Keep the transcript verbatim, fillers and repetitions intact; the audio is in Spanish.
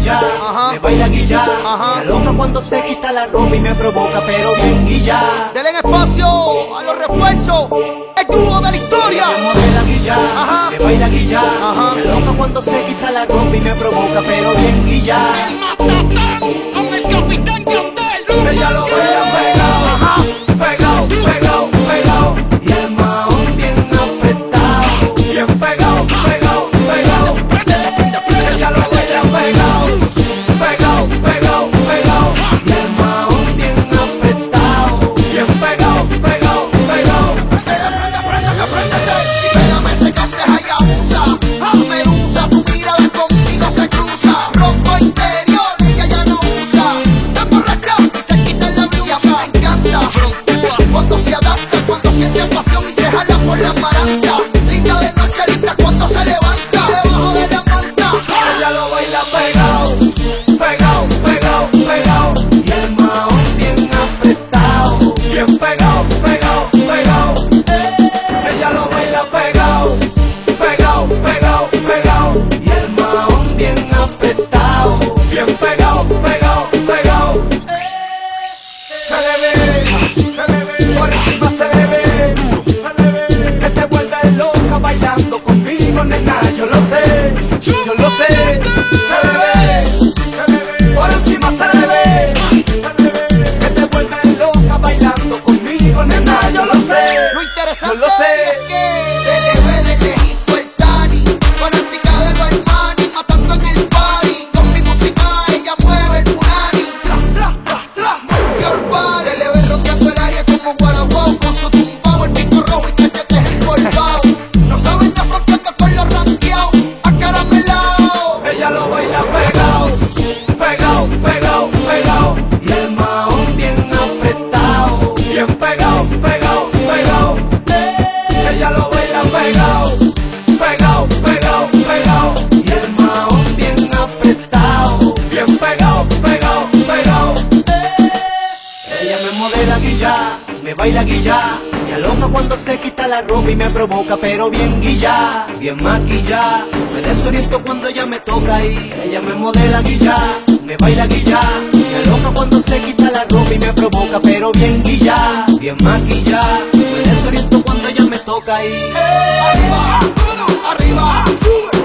guilla, ajá, me baila guilla, ajá, me loca cuando se quita la ropa y me provoca, pero bien guilla. Denle espacio a los refuerzos, el dúo de la historia. Ella me modela guilla, ajá, me baila guilla, ajá, me loca cuando se quita la ropa y me provoca, pero bien guilla. El matatán con el capitán Yandel. Ella lo baila pegado, ajá, pegado, pegado, pegado, y el mahón bien apretado, bien pegado, pegado, pegado. Ella lo baila pegado, pegado, pegado, pegado, y el mahón bien apretado, bien pegado, pegado, pegado. Pégame ese candeja y abusa, medusa, tu mirada conmigo se cruza. Rompo interior, ella ya no usa, se emborracha y se quita la blusa. Y a mí me encanta, frontúa cuando se adapta, cuando siente pasión y se jala por la maranta. Linda de noche, linda cuando se levanta, debajo de la manta. Ella lo baila pegado, pegado, pegado, pegado, y el mahón bien apretado, bien pegado, pegado, pegado. Ella lo baila pegado, pegado, pegado, pegado, y el mahón bien apretado, bien pegado, pegado, pegado. Se le ve, se le ve, por encima se le ve, se le ve, que te vuelves loca bailando conmigo, nena, yo lo sé, yo lo sé. Se le ve, se le ve, por encima se le ve, se le ve, que te vuelves loca bailando conmigo, nena, yo lo sé, Lo interesante yo lo sé. es que se le ve de lejito el Tani, fanática de los hermanos, matando en el party. Con mi música ella mueve el punani, tras, tras, tras, tras, move your body. Se le ve rodeando el área como Guaraguao, con su tumbao, el pico rojo y cachetes encorvados. No saben de fronteando con los ranqueados, acaramelao. Ella lo baila pegado, pegado, pegado, pegado, y el mahón bien apretado, bien pegado, pegado, pegado. Ella lo baila pegado, pegado, pegado, pegado, y el mahón bien apretado, bien pegado, pegado, pegado. Ella me modela guilla, me baila guilla, me aloca cuando se quita la ropa y me provoca, pero bien guilla, bien maquilla. Me desoriento cuando ella me toca y ella me modela guilla, me baila guilla, me aloca cuando se quita la ropa y me provoca, pero bien guilla, bien maquilla. Me desoriento cuando ella me toca y Arriba, arriba, sube.